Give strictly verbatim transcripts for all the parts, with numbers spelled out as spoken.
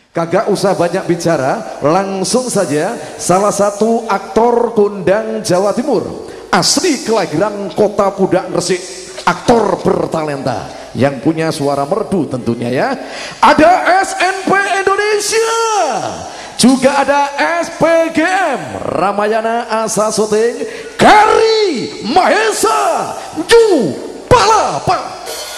Kagak usah banyak bicara, langsung saja salah satu aktor kondang Jawa Timur, asli kelahiran Kota Pudak Gresik, aktor bertalenta yang punya suara merdu tentunya ya. Ada S N P Indonesia, juga ada S P G M Ramayana Asa Syuting, Kari Mahesa Ju Palapa.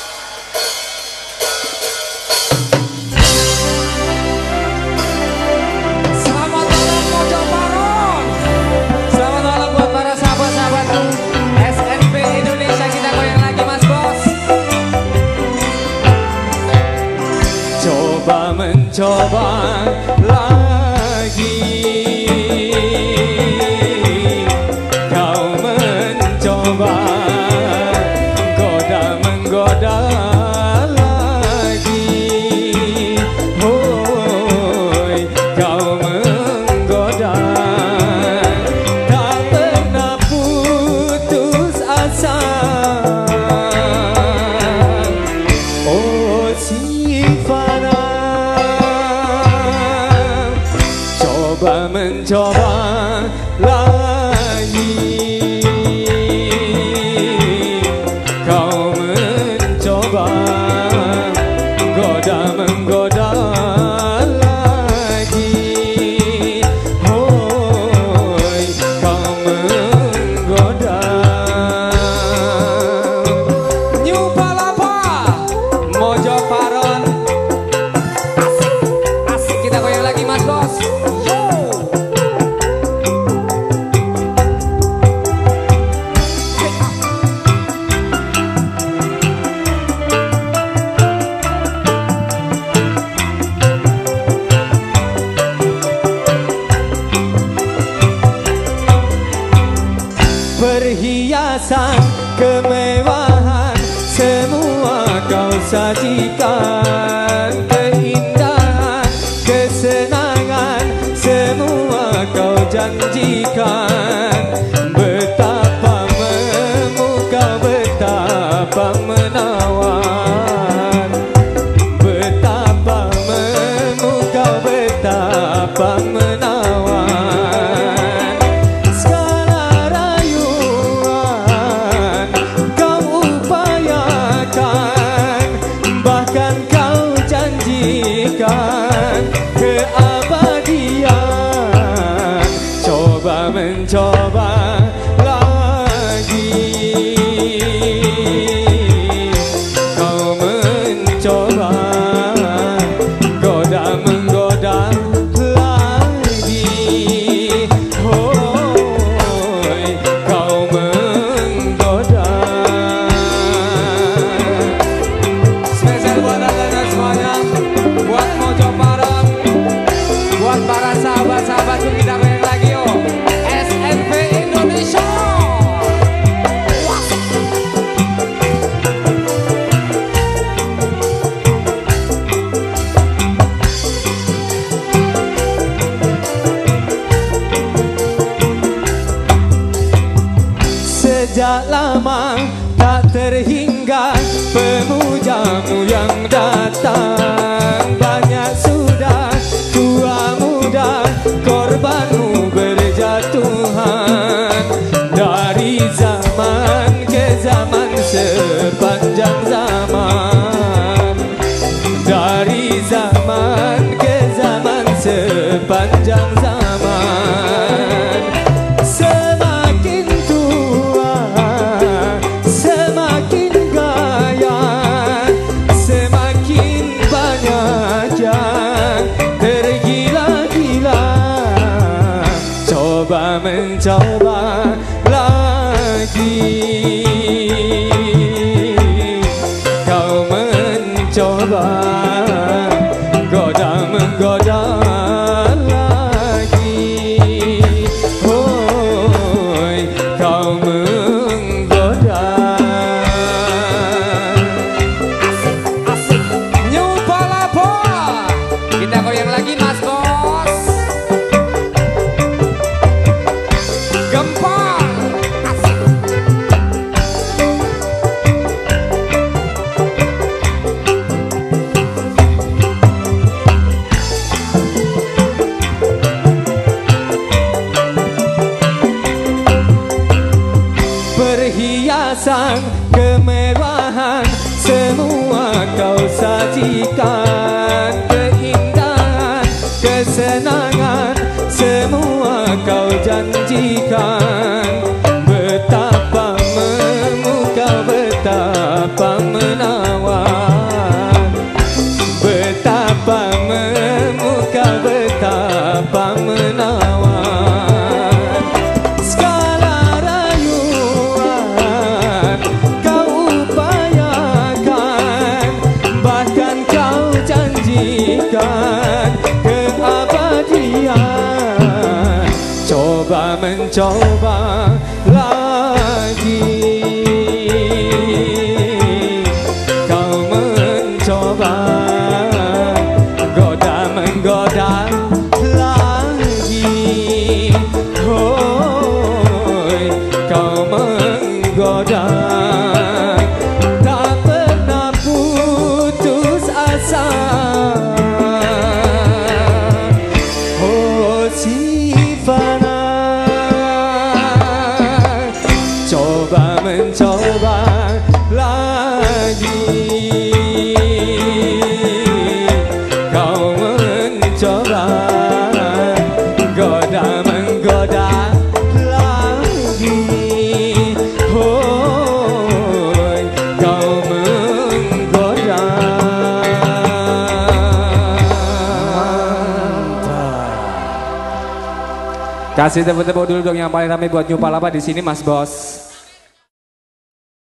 Mencoba lagi, kau mencoba goda menggoda lagi, hoi kau menggoda, tak pernah putus asa, oh Sifana. Coba mencoba lagi, kau mencoba goda menggoda lagi, hoi kau menggoda. New Palapa Mojo Paron, asik asik, kita goyang lagi mas bos. Perhiasan kemewahan semua kau sajikan, keindahan kesenangan semua kau janjikan, betapa memukau betapa menawan, betapa memukau betapa menawan. Keabadian, coba mencoba lagi, kau mencoba goda menggoda lagi, hoi kau menggoda. Spesial buat anda semuanya, buat Mojo Paron, buat para sahabat-sahabat kita goyang lagi yo. S N P Indonesia. Sejak lama tak terhingga pemujamu yang datang, banyak sudah tua muda korbanmu berjatuhan, dari zaman ke zaman sepanjang zaman, dari zaman ke zaman sepanjang zaman. Semakin tua semakin gaya, semakin banyak yang tergila-gila, coba mencoba lagi, kau mencoba goda menggoda lagi, hoi kau menggoda. Asik asik, New Palapa, kita goyang lagi mas bos. Gempar, asik. semua kau sajikan, keindahan, kesenangan, semua kau janjikan. Betapa memukau, betapa menawan, betapa memukau, betapa menawan. Segala rayuan kau upayakan, bahkan kau janjikan keabadian. Coba mencoba lagi, kau mencoba, goda menggoda lagi. Hoi, kau menggoda, tak pernah putus asa. Oh Sivana, coba mencoba lagi, kau mencoba, goda menggoda lagi. Hoi, kau menggoda. Kasih tepuk-tepuk dulu dong yang paling ramai buat New Palapa di sini, Mas Bos.